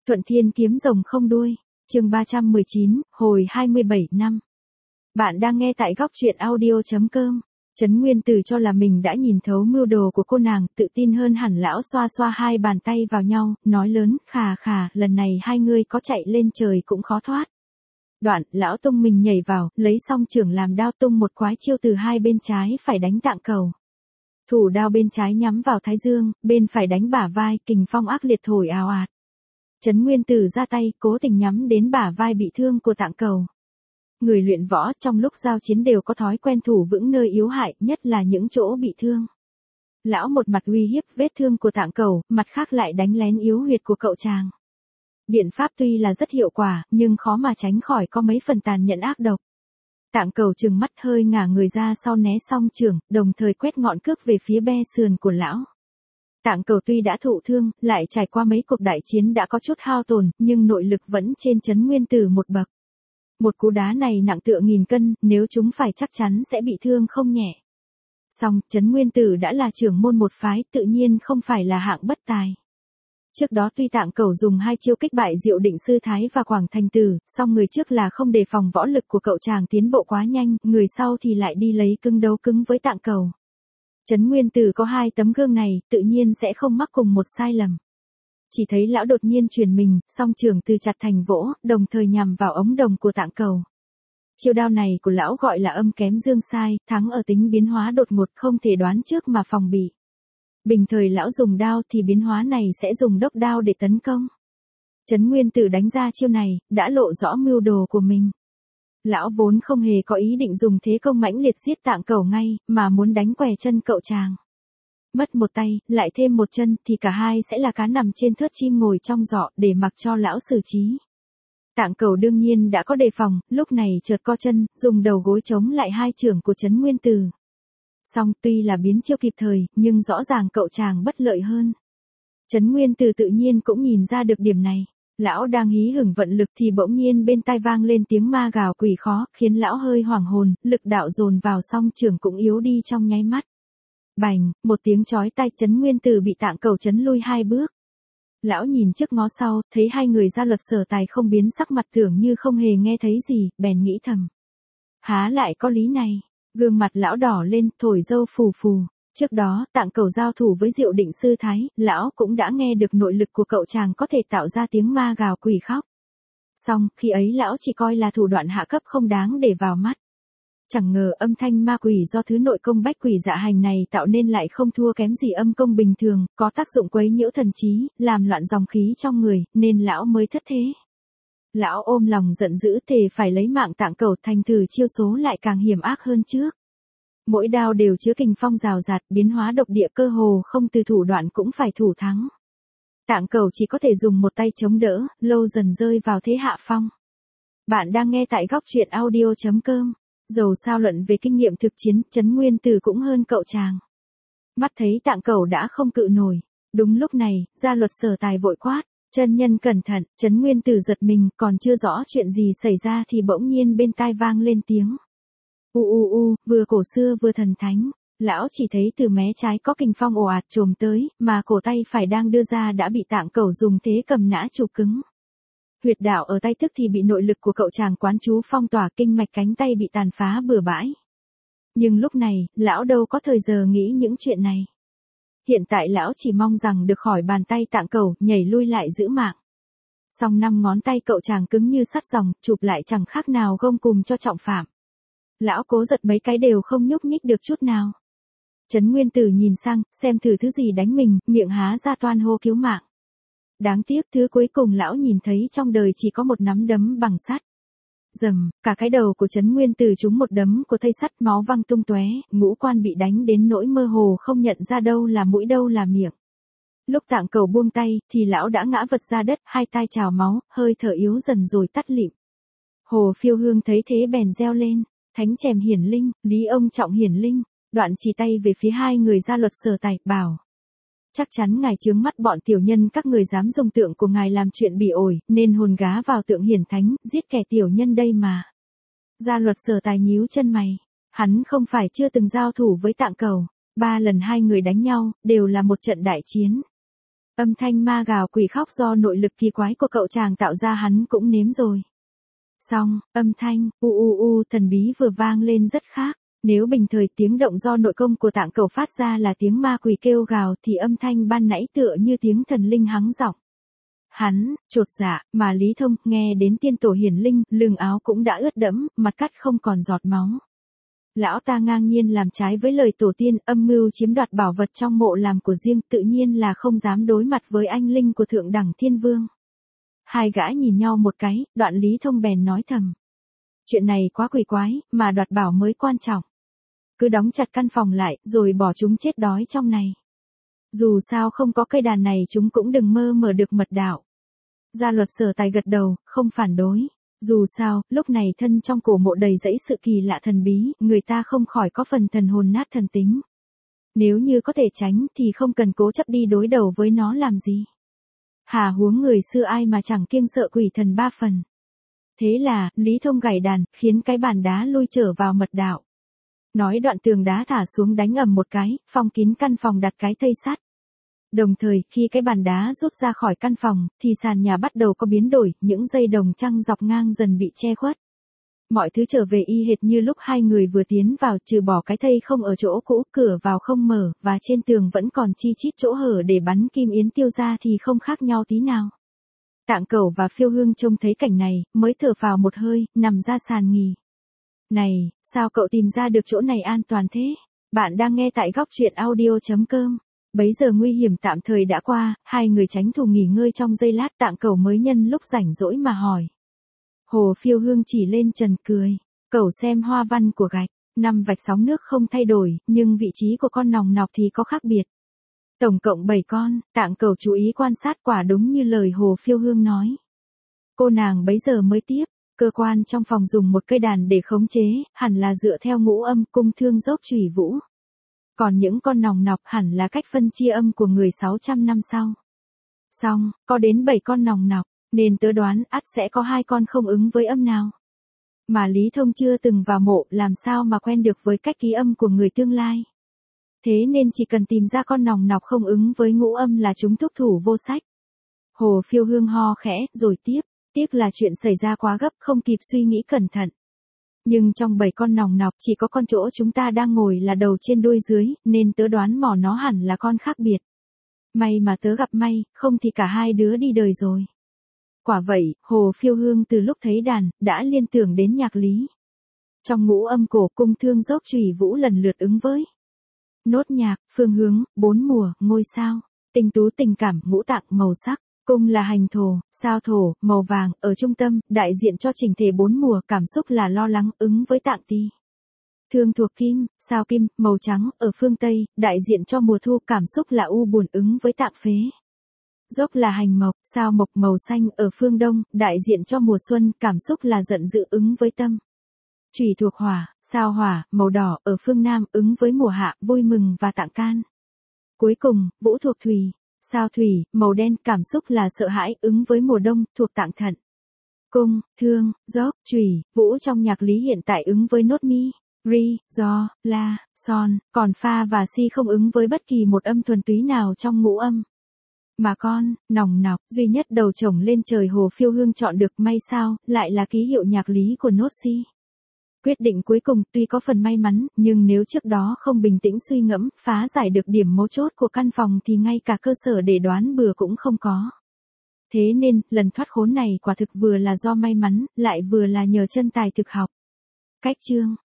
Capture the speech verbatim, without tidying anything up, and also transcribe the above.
Thuận Thiên kiếm rồng không đuôi, chương ba trăm mười chín, hồi hai mươi bảy năm. Bạn đang nghe tại góc truyện audio.com. Trấn Nguyên Tử cho là mình đã nhìn thấu mưu đồ của cô nàng, tự tin hơn hẳn. Lão xoa xoa hai bàn tay vào nhau, nói lớn, khà khà, lần này hai ngươi có chạy lên trời cũng khó thoát. Đoạn, lão tung mình nhảy vào, lấy song chưởng làm đao tung một quái chiêu từ hai bên trái phải đánh Tạng Cầu. Thủ đao bên trái nhắm vào thái dương, bên phải đánh bả vai, kình phong ác liệt thổi ào ạt. Trấn Nguyên Tử ra tay, cố tình nhắm đến bả vai bị thương của Tạng Cầu. Người luyện võ trong lúc giao chiến đều có thói quen thủ vững nơi yếu hại, nhất là những chỗ bị thương. Lão một mặt uy hiếp vết thương của Tạng Cầu, mặt khác lại đánh lén yếu huyệt của cậu chàng. Biện pháp tuy là rất hiệu quả, nhưng khó mà tránh khỏi có mấy phần tàn nhẫn ác độc. Tạng Cầu trừng mắt hơi ngả người ra sau né song chưởng, đồng thời quét ngọn cước về phía be sườn của lão. Tạng Cầu tuy đã thụ thương, lại trải qua mấy cuộc đại chiến đã có chút hao tổn, nhưng nội lực vẫn trên Trấn Nguyên Tử một bậc. Một cú đá này nặng tựa nghìn cân, nếu chúng phải chắc chắn sẽ bị thương không nhẹ. Song, Trấn Nguyên Tử đã là trưởng môn một phái, tự nhiên không phải là hạng bất tài. Trước đó tuy Tạng Cầu dùng hai chiêu kích bại Diệu Định Sư Thái và Quảng Thành Tử, song người trước là không đề phòng võ lực của cậu chàng tiến bộ quá nhanh, người sau thì lại đi lấy cứng đấu cứng với Tạng Cầu. Trấn Nguyên Tử có hai tấm gương này, tự nhiên sẽ không mắc cùng một sai lầm. Chỉ thấy lão đột nhiên chuyển mình, song chưởng từ chặt thành vỗ, đồng thời nhằm vào ống đồng của Tạng Cầu. Chiêu đao này của lão gọi là âm kém dương sai, thắng ở tính biến hóa đột ngột, không thể đoán trước mà phòng bị. Bình thời lão dùng đao thì biến hóa này sẽ dùng đốc đao để tấn công. Trấn Nguyên Tử đánh ra chiêu này, đã lộ rõ mưu đồ của mình. Lão vốn không hề có ý định dùng thế công mãnh liệt giết Tạng Cầu ngay, mà muốn đánh què chân cậu chàng. Mất một tay, lại thêm một chân, thì cả hai sẽ là cá nằm trên thớt chim ngồi trong giỏ, để mặc cho lão xử trí. Tạng Cầu đương nhiên đã có đề phòng, lúc này chợt co chân, dùng đầu gối chống lại hai chưởng của Trấn Nguyên Tử. Song tuy là biến chiêu kịp thời, nhưng rõ ràng cậu chàng bất lợi hơn. Trấn Nguyên Tử tự nhiên cũng nhìn ra được điểm này. Lão đang hí hửng vận lực thì bỗng nhiên bên tai vang lên tiếng ma gào quỷ khó, khiến lão hơi hoảng hồn, lực đạo dồn vào song chưởng cũng yếu đi trong nháy mắt. Bành, một tiếng chói tai, Trấn Nguyên Tử bị Tạng Cầu chấn lui hai bước. Lão nhìn trước ngó sau, thấy hai người Gia Luật Sở Tài không biến sắc mặt, tưởng như không hề nghe thấy gì, bèn nghĩ thầm. Há lại có lý này, gương mặt lão đỏ lên, thổi râu phù phù. Trước đó, Tạng Cầu giao thủ với Diệu Định Sư Thái, lão cũng đã nghe được nội lực của cậu chàng có thể tạo ra tiếng ma gào quỷ khóc. Song, khi ấy lão chỉ coi là thủ đoạn hạ cấp không đáng để vào mắt. Chẳng ngờ âm thanh ma quỷ do thứ nội công bách quỷ dạ hành này tạo nên lại không thua kém gì âm công bình thường, có tác dụng quấy nhiễu thần trí, làm loạn dòng khí trong người, nên lão mới thất thế. Lão ôm lòng giận dữ thề phải lấy mạng Tạng Cầu, thành thử chiêu số lại càng hiểm ác hơn trước. Mỗi đao đều chứa kình phong rào rạt, biến hóa độc địa, cơ hồ không từ thủ đoạn cũng phải thủ thắng. Tạng Cầu chỉ có thể dùng một tay chống đỡ, lâu dần rơi vào thế hạ phong. Bạn đang nghe tại góc truyện audio.com. Dầu sao luận về kinh nghiệm thực chiến, Trấn Nguyên Tử cũng hơn cậu chàng. Mắt thấy Tạng Cầu đã không cự nổi. Đúng lúc này, Gia Luật Sở Tài vội quát, chân nhân cẩn thận. Trấn Nguyên Tử giật mình, còn chưa rõ chuyện gì xảy ra thì bỗng nhiên bên tai vang lên tiếng. U u u, vừa cổ xưa vừa thần thánh. Lão chỉ thấy từ mé trái có kình phong ồ ạt trồm tới, mà cổ tay phải đang đưa ra đã bị Tạng Cầu dùng thế cầm nã chụp cứng. Huyệt đạo ở tay tức thì bị nội lực của cậu chàng quán chú phong tỏa, kinh mạch cánh tay bị tàn phá bừa bãi. Nhưng lúc này, lão đâu có thời giờ nghĩ những chuyện này. Hiện tại lão chỉ mong rằng được khỏi bàn tay Tạng Cầu, nhảy lui lại giữ mạng. Song năm ngón tay cậu chàng cứng như sắt ròng, chụp lại chẳng khác nào gông cùm cho trọng phạm. Lão cố giật mấy cái đều không nhúc nhích được chút nào. Trấn Nguyên Tử nhìn sang, xem thử thứ gì đánh mình, miệng há ra toan hô cứu mạng. Đáng tiếc thứ cuối cùng lão nhìn thấy trong đời chỉ có một nắm đấm bằng sắt. Rầm, cả cái đầu của Trấn Nguyên Tử trúng một đấm của thây sắt, máu văng tung tóe, ngũ quan bị đánh đến nỗi mơ hồ không nhận ra đâu là mũi đâu là miệng. Lúc Tạng Cầu buông tay, thì lão đã ngã vật ra đất, hai tai trào máu, hơi thở yếu dần rồi tắt lịm. Hồ Phiêu Hương thấy thế bèn reo lên, Thánh Chèm hiển linh, Lý Ông Trọng hiển linh, đoạn chỉ tay về phía hai người Gia Luật Sở Tài, bảo. Chắc chắn ngài chướng mắt bọn tiểu nhân các người dám dùng tượng của ngài làm chuyện bỉ ổi, nên hồn gá vào tượng hiển thánh, giết kẻ tiểu nhân đây mà. Gia Luật Sở Tài nhíu chân mày, hắn không phải chưa từng giao thủ với Tạng Cầu, ba lần hai người đánh nhau, đều là một trận đại chiến. Âm thanh ma gào quỷ khóc do nội lực kỳ quái của cậu chàng tạo ra hắn cũng nếm rồi. Xong, âm thanh, u u u thần bí vừa vang lên rất khác. Nếu bình thời tiếng động do nội công của tạng cẩu phát ra là tiếng ma quỷ kêu gào thì âm thanh ban nãy tựa như tiếng thần linh hắng giọng. Hắn, chột dạ, mà Lý Thông nghe đến tiên tổ hiển linh, lưng áo cũng đã ướt đẫm, mặt cắt không còn giọt máu. Lão ta ngang nhiên làm trái với lời tổ tiên, âm mưu chiếm đoạt bảo vật trong mộ làm của riêng, tự nhiên là không dám đối mặt với anh linh của thượng đẳng thiên vương. Hai gã nhìn nhau một cái, đoạn Lý Thông bèn nói thầm. Chuyện này quá quỷ quái, mà đoạt bảo mới quan trọng. Cứ đóng chặt căn phòng lại, rồi bỏ chúng chết đói trong này. Dù sao không có cây đàn này chúng cũng đừng mơ mở được mật đạo. Gia luật Sở Tài gật đầu, không phản đối. Dù sao, lúc này thân trong cổ mộ đầy dẫy sự kỳ lạ thần bí, người ta không khỏi có phần thần hồn nát thần tính. Nếu như có thể tránh thì không cần cố chấp đi đối đầu với nó làm gì. Hà huống người xưa ai mà chẳng kiêng sợ quỷ thần ba phần. Thế là, Lý Thông gảy đàn, khiến cái bàn đá lui trở vào mật đạo. Nói đoạn tường đá thả xuống đánh ầm một cái, phong kín căn phòng đặt cái thây sắt. Đồng thời, khi cái bàn đá rút ra khỏi căn phòng, thì sàn nhà bắt đầu có biến đổi, những dây đồng trăng dọc ngang dần bị che khuất. Mọi thứ trở về y hệt như lúc hai người vừa tiến vào, trừ bỏ cái thây không ở chỗ cũ, cửa vào không mở, và trên tường vẫn còn chi chít chỗ hở để bắn kim yến tiêu ra thì không khác nhau tí nào. Tạng Cẩu và Phiêu Hương trông thấy cảnh này, mới thở phào một hơi, nằm ra sàn nghỉ. Này, sao cậu tìm ra được chỗ này an toàn thế? Bạn đang nghe tại góc truyện audio chấm com. Bấy giờ nguy hiểm tạm thời đã qua, hai người tranh thủ nghỉ ngơi trong giây lát, Tạng Cẩu mới nhân lúc rảnh rỗi mà hỏi. Hồ Phiêu Hương chỉ lên trần cười. Cẩu xem hoa văn của gạch, năm vạch sóng nước không thay đổi, nhưng vị trí của con nòng nọc thì có khác biệt. Tổng cộng bảy con, Tạng Cẩu chú ý quan sát quả đúng như lời Hồ Phiêu Hương nói. Cô nàng bấy giờ mới tiếp. Cơ quan trong phòng dùng một cây đàn để khống chế, hẳn là dựa theo ngũ âm, cung thương dốc chủy vũ. Còn những con nòng nọc hẳn là cách phân chia âm của người sáu trăm năm sau. Xong, có đến bảy con nòng nọc, nên tớ đoán ắt sẽ có hai con không ứng với âm nào. Mà Lý Thông chưa từng vào mộ, làm sao mà quen được với cách ký âm của người tương lai. Thế nên chỉ cần tìm ra con nòng nọc không ứng với ngũ âm là chúng thúc thủ vô sách. Hồ Phiêu Hương ho khẽ, rồi tiếp. Tiếc là chuyện xảy ra quá gấp, không kịp suy nghĩ cẩn thận. Nhưng trong bảy con nòng nọc chỉ có con chỗ chúng ta đang ngồi là đầu trên đuôi dưới, nên tớ đoán mỏ nó hẳn là con khác biệt. May mà tớ gặp may, không thì cả hai đứa đi đời rồi. Quả vậy, Hồ Phiêu Hương từ lúc thấy đàn, đã liên tưởng đến nhạc lý. Trong ngũ âm cổ, cung thương dốc chủy vũ lần lượt ứng với nốt nhạc, phương hướng, bốn mùa, ngôi sao, tinh tú tình cảm, ngũ tạng, màu sắc. Cung là hành thổ, sao thổ, màu vàng, ở trung tâm, đại diện cho chỉnh thể bốn mùa, cảm xúc là lo lắng, ứng với tạng ti. Thương thuộc kim, sao kim, màu trắng, ở phương Tây, đại diện cho mùa thu, cảm xúc là u buồn, ứng với tạng phế. Dốc là hành mộc, sao mộc, màu xanh, ở phương Đông, đại diện cho mùa xuân, cảm xúc là giận dữ, ứng với tâm. Chủy thuộc hỏa, sao hỏa, màu đỏ, ở phương Nam, ứng với mùa hạ, vui mừng và tạng can. Cuối cùng, vũ thuộc thủy. Sao thủy, màu đen, cảm xúc là sợ hãi, ứng với mùa đông, thuộc tạng thận. Cung, thương, dốc, chủy, vũ trong nhạc lý hiện tại ứng với nốt mi, ri, do, la, son, còn pha và si không ứng với bất kỳ một âm thuần túy nào trong ngũ âm. Mà con, nòng nọc, duy nhất đầu chổng lên trời Hồ Phiêu Hương chọn được, may sao, lại là ký hiệu nhạc lý của nốt si. Quyết định cuối cùng tuy có phần may mắn, nhưng nếu trước đó không bình tĩnh suy ngẫm, phá giải được điểm mấu chốt của căn phòng thì ngay cả cơ sở để đoán bừa cũng không có. Thế nên, lần thoát khốn này quả thực vừa là do may mắn, lại vừa là nhờ chân tài thực học. Cách chương